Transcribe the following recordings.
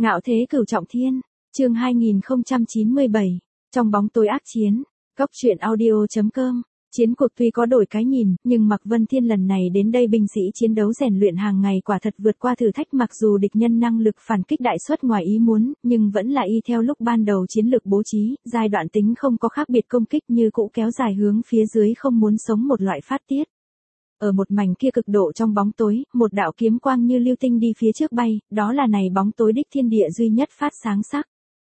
Ngạo thế cửu trọng thiên, chương 2097, trong bóng tối ác chiến, Cóc truyện audio.com. Chiến cuộc tuy có đổi cái nhìn, nhưng Mạc Vân Thiên lần này đến đây binh sĩ chiến đấu rèn luyện hàng ngày quả thật vượt qua thử thách, mặc dù địch nhân năng lực phản kích đại suất ngoài ý muốn, nhưng vẫn là y theo lúc ban đầu chiến lược bố trí, giai đoạn tính không có khác biệt, công kích như cũ kéo dài hướng phía dưới, không muốn sống một loại phát tiết. Ở một mảnh kia cực độ trong bóng tối, một đạo kiếm quang như lưu tinh đi phía trước bay, đó là này bóng tối đích thiên địa duy nhất phát sáng sắc.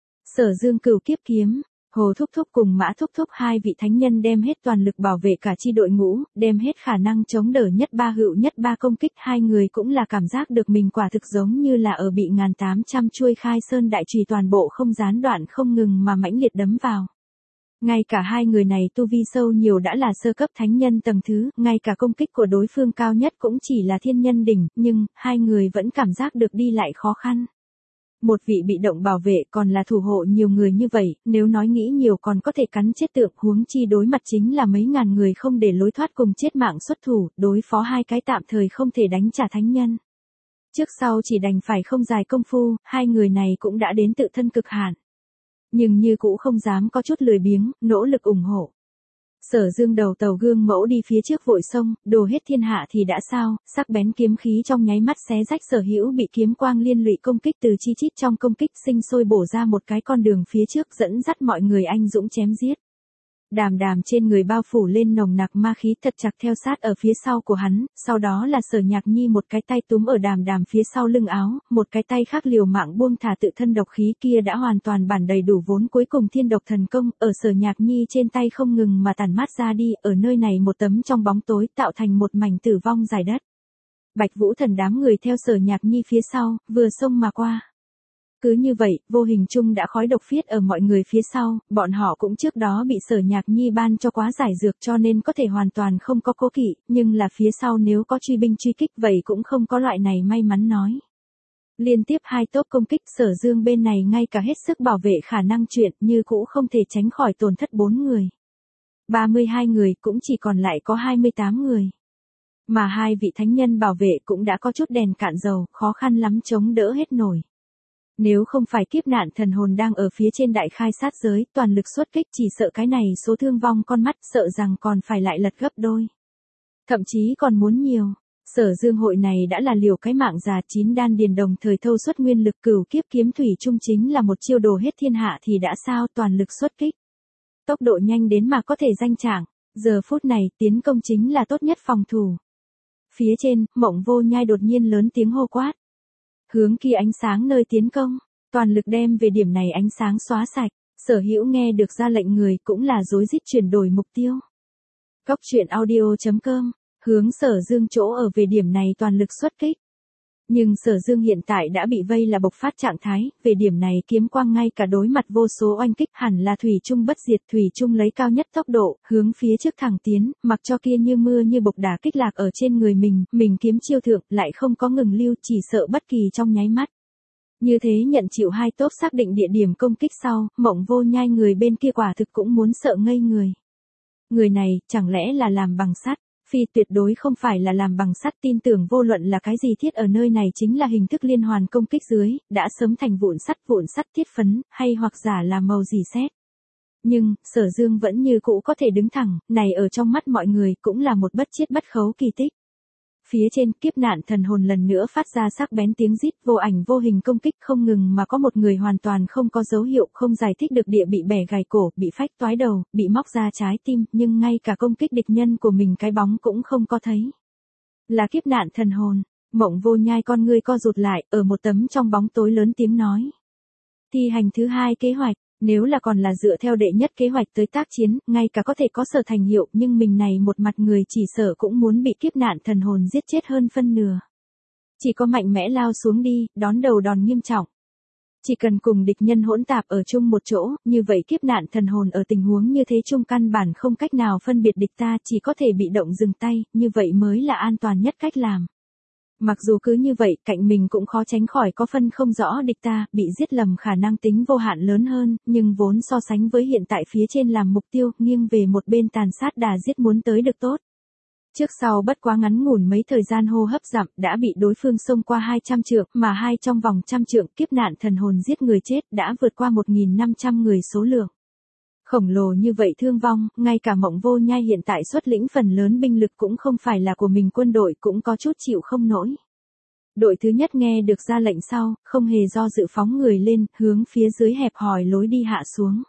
Sở Dương Cửu Kiếp Kiếm. Hồ Thúc Thúc cùng Mã Thúc Thúc hai vị thánh nhân đem hết toàn lực bảo vệ cả chi đội ngũ, đem hết khả năng chống đỡ nhất ba hữu nhất ba công kích, hai người cũng là cảm giác được mình quả thực giống như là ở bị 1800 chuôi khai sơn đại chùy toàn bộ không gián đoạn không ngừng mà mãnh liệt đấm vào. Ngay cả hai người này tu vi sâu nhiều đã là sơ cấp thánh nhân tầng thứ, ngay cả công kích của đối phương cao nhất cũng chỉ là thiên nhân đỉnh, nhưng hai người vẫn cảm giác được đi lại khó khăn. Một vị bị động bảo vệ còn là thủ hộ nhiều người như vậy, nếu nói nghĩ nhiều còn có thể cắn chết tượng, huống chi đối mặt chính là mấy ngàn người không để lối thoát cùng chết mạng xuất thủ, đối phó hai cái tạm thời không thể đánh trả thánh nhân. Trước sau chỉ đành phải không dài công phu, hai người này cũng đã đến tự thân cực hạn. Nhưng như cũ không dám có chút lười biếng, nỗ lực ủng hộ. Sở Dương đầu tàu gương mẫu đi phía trước vội sông, đồ hết thiên hạ thì đã sao, sắc bén kiếm khí trong nháy mắt xé rách sở hữu bị kiếm quang liên lụy công kích, từ chi chít trong công kích sinh sôi bổ ra một cái con đường phía trước, dẫn dắt mọi người anh dũng chém giết. Đàm Đàm trên người bao phủ lên nồng nặc ma khí thật chặt theo sát ở phía sau của hắn, sau đó là Sở Nhạc Nhi một cái tay túm ở Đàm Đàm phía sau lưng áo, một cái tay khác liều mạng buông thả tự thân độc khí, kia đã hoàn toàn bản đầy đủ vốn cuối cùng thiên độc thần công, ở Sở Nhạc Nhi trên tay không ngừng mà tản mát ra đi, ở nơi này một tấm trong bóng tối tạo thành một mảnh tử vong dài đất. Bạch Vũ Thần đám người theo Sở Nhạc Nhi phía sau, vừa xông mà qua. Cứ như vậy, vô hình chung đã khói độc phiết ở mọi người phía sau, bọn họ cũng trước đó bị Sở Nhạc Nhi ban cho quá giải dược cho nên có thể hoàn toàn không có cố kỵ, nhưng là phía sau nếu có truy binh truy kích vậy cũng không có loại này may mắn nói. Liên tiếp hai tốp công kích, Sở Dương bên này ngay cả hết sức bảo vệ khả năng chuyện như cũ không thể tránh khỏi tổn thất 4 người. 32 người cũng chỉ còn lại có 28 người. Mà hai vị thánh nhân bảo vệ cũng đã có chút đèn cạn dầu, khó khăn lắm chống đỡ hết nổi. Nếu không phải kiếp nạn thần hồn đang ở phía trên đại khai sát giới, toàn lực xuất kích, chỉ sợ cái này số thương vong con mắt sợ rằng còn phải lại lật gấp đôi. Thậm chí còn muốn nhiều. Sở Dương hội này đã là liều cái mạng già, 9 đan điền đồng thời thâu xuất nguyên lực, Cửu Kiếp Kiếm thủy chung chính là một chiêu đồ hết thiên hạ thì đã sao, toàn lực xuất kích. Tốc độ nhanh đến mà có thể danh trạng, giờ phút này tiến công chính là tốt nhất phòng thủ. Phía trên, Mộng Vô Nhai đột nhiên lớn tiếng hô quát. Hướng kia ánh sáng nơi tiến công, toàn lực đem về điểm này ánh sáng xóa sạch, sở hữu nghe được ra lệnh người cũng là rối rít chuyển đổi mục tiêu. Cóc truyện audio.com, hướng Sở Dương chỗ ở về điểm này toàn lực xuất kích. Nhưng Sở Dương hiện tại đã bị vây là bộc phát trạng thái, về điểm này kiếm quang ngay cả đối mặt vô số oanh kích hẳn là thủy chung bất diệt, thủy chung lấy cao nhất tốc độ, hướng phía trước thẳng tiến, mặc cho kia như mưa như bộc đả kích lạc ở trên người mình kiếm chiêu thượng, lại không có ngừng lưu, chỉ sợ bất kỳ trong nháy mắt. Như thế nhận chịu hai tốp xác định địa điểm công kích sau, Mộng Vô Nhai người bên kia quả thực cũng muốn sợ ngây người. Người này, chẳng lẽ là làm bằng sắt? Phi, tuyệt đối không phải là làm bằng sắt, tin tưởng vô luận là cái gì thiết ở nơi này chính là hình thức liên hoàn công kích dưới, đã sớm thành vụn sắt thiết phấn, hay hoặc giả là màu dì sét. Nhưng, Sở Dương vẫn như cũ có thể đứng thẳng, này ở trong mắt mọi người cũng là một bất chiết bất khấu kỳ tích. Phía trên, kiếp nạn thần hồn lần nữa phát ra sắc bén tiếng rít, vô ảnh vô hình công kích không ngừng mà có một người hoàn toàn không có dấu hiệu, không giải thích được địa bị bẻ gãy cổ, bị phách toái đầu, bị móc ra trái tim, nhưng ngay cả công kích địch nhân của mình cái bóng cũng không có thấy. Là kiếp nạn thần hồn. Mộng Vô Nhai con ngươi co rụt lại, ở một tấm trong bóng tối lớn tiếng nói. Thi hành thứ hai kế hoạch. Nếu là còn là dựa theo đệ nhất kế hoạch tới tác chiến, ngay cả có thể có sở thành hiệu, nhưng mình này một mặt người chỉ sợ cũng muốn bị kiếp nạn thần hồn giết chết hơn phân nửa. Chỉ có mạnh mẽ lao xuống đi, đón đầu đòn nghiêm trọng. Chỉ cần cùng địch nhân hỗn tạp ở chung một chỗ, như vậy kiếp nạn thần hồn ở tình huống như thế chung căn bản không cách nào phân biệt địch ta, chỉ có thể bị động dừng tay, như vậy mới là an toàn nhất cách làm. Mặc dù cứ như vậy, cạnh mình cũng khó tránh khỏi có phân không rõ địch ta, bị giết lầm khả năng tính vô hạn lớn hơn, nhưng vốn so sánh với hiện tại phía trên làm mục tiêu, nghiêng về một bên tàn sát đà giết muốn tới được tốt. Trước sau bất quá ngắn ngủn mấy thời gian hô hấp dặm đã bị đối phương xông qua 200 trượng, mà trong vòng trăm trượng kiếp nạn thần hồn giết người chết đã vượt qua 1.500 người số lượng. Khổng lồ như vậy thương vong, ngay cả Mộng Vô Nhai hiện tại xuất lĩnh phần lớn binh lực cũng không phải là của mình, quân đội cũng có chút chịu không nổi. Đội thứ nhất nghe được ra lệnh sau, không hề do dự phóng người lên, hướng phía dưới hẹp hòi lối đi hạ xuống.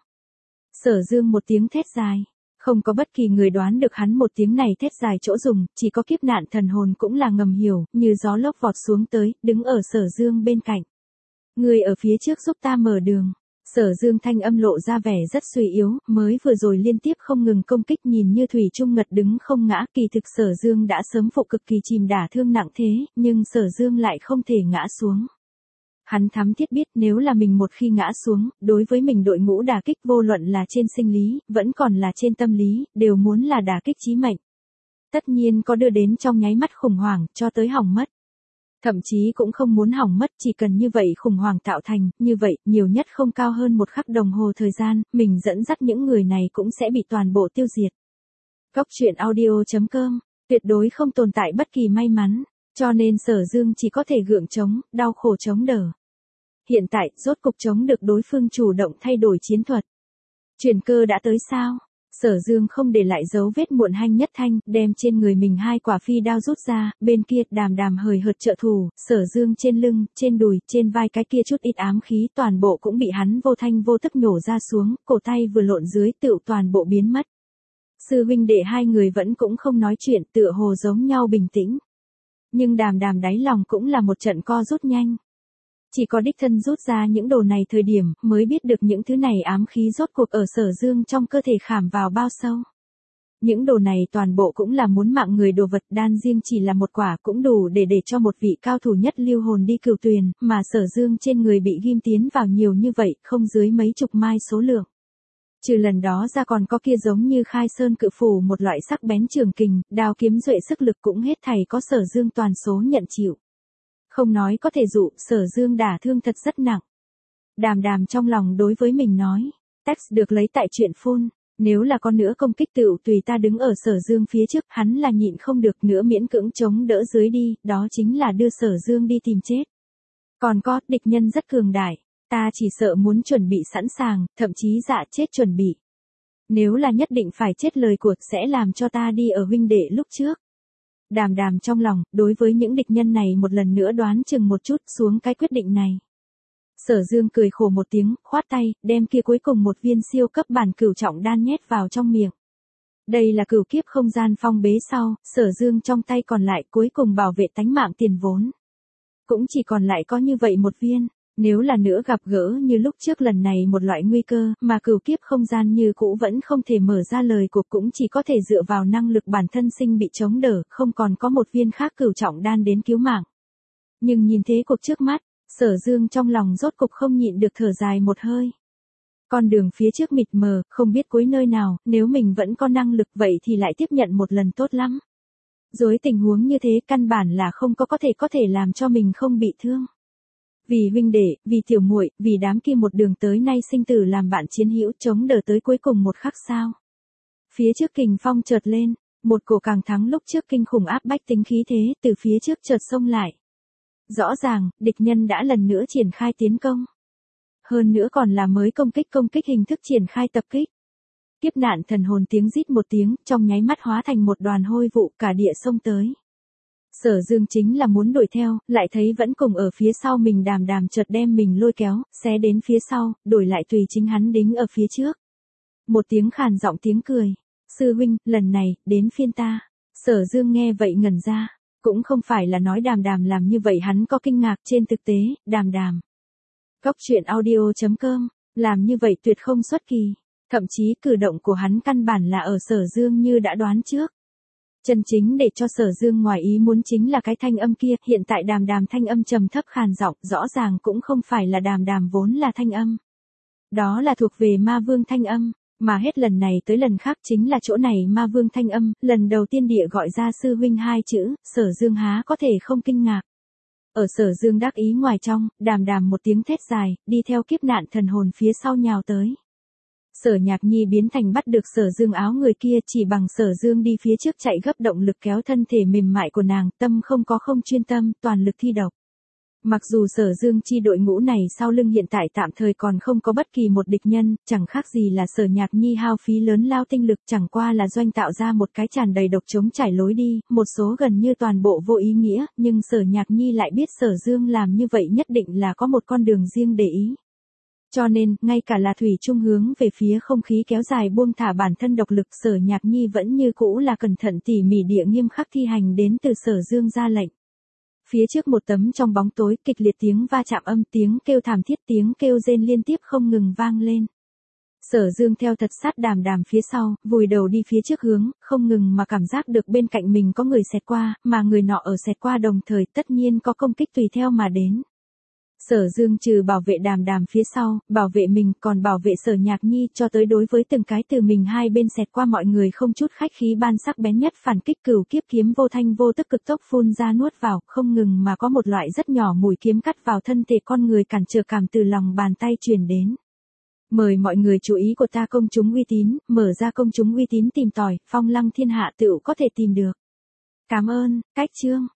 Sở Dương một tiếng thét dài. Không có bất kỳ người đoán được hắn một tiếng này thét dài chỗ dùng, chỉ có kiếp nạn thần hồn cũng là ngầm hiểu, như gió lốc vọt xuống tới, đứng ở Sở Dương bên cạnh. Người ở phía trước giúp ta mở đường. Sở Dương thanh âm lộ ra vẻ rất suy yếu, mới vừa rồi liên tiếp không ngừng công kích nhìn như thủy chung ngật đứng không ngã, kỳ thực Sở Dương đã sớm phụ cực kỳ chìm đả thương nặng thế, nhưng Sở Dương lại không thể ngã xuống. Hắn thắm thiết biết nếu là mình một khi ngã xuống, đối với mình đội ngũ đả kích vô luận là trên sinh lý, vẫn còn là trên tâm lý, đều muốn là đả kích chí mệnh. Tất nhiên có đưa đến trong nháy mắt khủng hoảng, cho tới hỏng mất. Thậm chí cũng không muốn hỏng mất, chỉ cần như vậy khủng hoảng tạo thành, như vậy, nhiều nhất không cao hơn một khắc đồng hồ thời gian, mình dẫn dắt những người này cũng sẽ bị toàn bộ tiêu diệt. Góc truyện audio.com, tuyệt đối không tồn tại bất kỳ may mắn, cho nên Sở Dương chỉ có thể gượng chống, đau khổ chống đỡ. Hiện tại, rốt cục chống được đối phương chủ động thay đổi chiến thuật. Chuyển cơ đã tới sao? Sở Dương không để lại dấu vết muộn hanh nhất thanh, đem trên người mình 2 quả phi đao rút ra, bên kia Đàm Đàm hời hợt trợ thủ, Sở Dương trên lưng, trên đùi, trên vai cái kia chút ít ám khí toàn bộ cũng bị hắn vô thanh vô tức nhổ ra xuống, cổ tay vừa lộn dưới tựu toàn bộ biến mất. Sư huynh đệ hai người vẫn cũng không nói chuyện, tựa hồ giống nhau bình tĩnh. Nhưng Đàm Đàm đáy lòng cũng là một trận co rút nhanh. Chỉ có đích thân rút ra những đồ này thời điểm, mới biết được những thứ này ám khí rốt cuộc ở Sở Dương trong cơ thể khảm vào bao sâu. Những đồ này toàn bộ cũng là muốn mạng người đồ vật, đan riêng chỉ là một quả cũng đủ để cho một vị cao thủ nhất lưu hồn đi cửu tuyền, mà Sở Dương trên người bị ghim tiến vào nhiều như vậy, không dưới mấy chục mai số lượng. Trừ lần đó ra còn có kia giống như Khai Sơn cự phủ một loại sắc bén trường kình, đao kiếm duệ sức lực cũng hết thảy có Sở Dương toàn số nhận chịu. Không nói có thể dụ, Sở Dương đả thương thật rất nặng. Đàm Đàm trong lòng đối với mình nói, text được lấy tại chuyện phun, nếu là con nữa công kích tựu tùy ta đứng ở Sở Dương phía trước, hắn là nhịn không được nữa miễn cưỡng chống đỡ dưới đi, đó chính là đưa Sở Dương đi tìm chết. Còn có, địch nhân rất cường đại, ta chỉ sợ muốn chuẩn bị sẵn sàng, thậm chí dạ chết chuẩn bị. Nếu là nhất định phải chết lời cuộc sẽ làm cho ta đi ở huynh đệ lúc trước. Đàm Đàm trong lòng, đối với những địch nhân này một lần nữa đoán chừng một chút xuống cái quyết định này. Sở Dương cười khổ một tiếng, khoát tay, đem kia cuối cùng một viên siêu cấp bản cửu trọng đan nhét vào trong miệng. Đây là cửu kiếp không gian phong bế sau, Sở Dương trong tay còn lại cuối cùng bảo vệ tánh mạng tiền vốn. Cũng chỉ còn lại có như vậy một viên. Nếu là nữa gặp gỡ như lúc trước lần này một loại nguy cơ mà cửu kiếp không gian như cũ vẫn không thể mở ra lời cuộc cũng chỉ có thể dựa vào năng lực bản thân sinh bị chống đỡ, không còn có một viên khác cửu trọng đan đến cứu mạng. Nhưng nhìn thế cuộc trước mắt, Sở Dương trong lòng rốt cục không nhịn được thở dài một hơi. Con đường phía trước mịt mờ, không biết cuối nơi nào, nếu mình vẫn có năng lực vậy thì lại tiếp nhận một lần tốt lắm. Dưới tình huống như thế căn bản là không có thể làm cho mình không bị thương. Vì huynh đệ, vì tiểu muội, vì đám kia một đường tới nay sinh tử làm bạn chiến hữu chống đỡ tới cuối cùng một khắc sao. Phía trước kình phong chợt lên, một cổ càng thắng lúc trước kinh khủng áp bách tính khí thế từ phía trước chợt xông lại. Rõ ràng, địch nhân đã lần nữa triển khai tiến công. Hơn nữa còn là mới công kích hình thức triển khai tập kích. Kiếp nạn thần hồn tiếng rít một tiếng, trong nháy mắt hóa thành một đoàn hôi vụ cả địa sông tới. Sở Dương chính là muốn đuổi theo, lại thấy vẫn cùng ở phía sau mình Đàm Đàm chợt đem mình lôi kéo, xé đến phía sau, đổi lại tùy chính hắn đính ở phía trước. Một tiếng khàn giọng tiếng cười. Sư huynh, lần này, đến phiên ta. Sở Dương nghe vậy ngẩn ra. Cũng không phải là nói Đàm Đàm làm như vậy hắn có kinh ngạc, trên thực tế, Đàm Đàm. Góc truyện audio.com, làm như vậy tuyệt không xuất kỳ. Thậm chí cử động của hắn căn bản là ở Sở Dương như đã đoán trước. Chân chính để cho Sở Dương ngoài ý muốn chính là cái thanh âm kia, hiện tại Đàm Đàm thanh âm trầm thấp khàn giọng, rõ ràng cũng không phải là Đàm Đàm vốn là thanh âm. Đó là thuộc về ma vương thanh âm, mà hết lần này tới lần khác chính là chỗ này ma vương thanh âm, lần đầu tiên địa gọi ra sư huynh hai chữ, Sở Dương há có thể không kinh ngạc. Ở Sở Dương đắc ý ngoài trong, Đàm Đàm một tiếng thét dài, đi theo kiếp nạn thần hồn phía sau nhào tới. Sở Nhạc Nhi biến thành bắt được Sở Dương áo người kia, chỉ bằng Sở Dương đi phía trước chạy gấp, động lực kéo thân thể mềm mại của nàng, tâm không chuyên tâm, toàn lực thi độc. Mặc dù Sở Dương chi đội ngũ này sau lưng hiện tại tạm thời còn không có bất kỳ một địch nhân, chẳng khác gì là Sở Nhạc Nhi hao phí lớn lao tinh lực, chẳng qua là doanh tạo ra một cái tràn đầy độc chống trải lối đi, một số gần như toàn bộ vô ý nghĩa, nhưng Sở Nhạc Nhi lại biết Sở Dương làm như vậy nhất định là có một con đường riêng để ý. Cho nên, ngay cả là thủy chung hướng về phía không khí kéo dài buông thả bản thân độc lực, Sở Nhạc Nhi vẫn như cũ là cẩn thận tỉ mỉ địa nghiêm khắc thi hành đến từ Sở Dương ra lệnh. Phía trước một tấm trong bóng tối, kịch liệt tiếng va chạm âm, tiếng kêu thảm thiết, tiếng kêu rên liên tiếp không ngừng vang lên. Sở Dương theo thật sát Đàm Đàm phía sau, vùi đầu đi phía trước hướng, không ngừng mà cảm giác được bên cạnh mình có người xẹt qua, mà người nọ ở xẹt qua đồng thời tất nhiên có công kích tùy theo mà đến. Sở Dương trừ bảo vệ Đàm Đàm phía sau, bảo vệ mình, còn bảo vệ Sở Nhạc Nhi, cho tới đối với từng cái từ mình hai bên xẹt qua mọi người không chút khách khí ban sắc bén nhất phản kích, cửu kiếp kiếm vô thanh vô tức cực tốc phun ra nuốt vào, không ngừng mà có một loại rất nhỏ mùi kiếm cắt vào thân thể con người, cản trở cảm từ lòng bàn tay truyền đến. Mời mọi người chú ý của ta công chúng uy tín, mở ra công chúng uy tín tìm tòi, Phong Lăng Thiên Hạ tựu có thể tìm được. Cảm ơn, cách chương.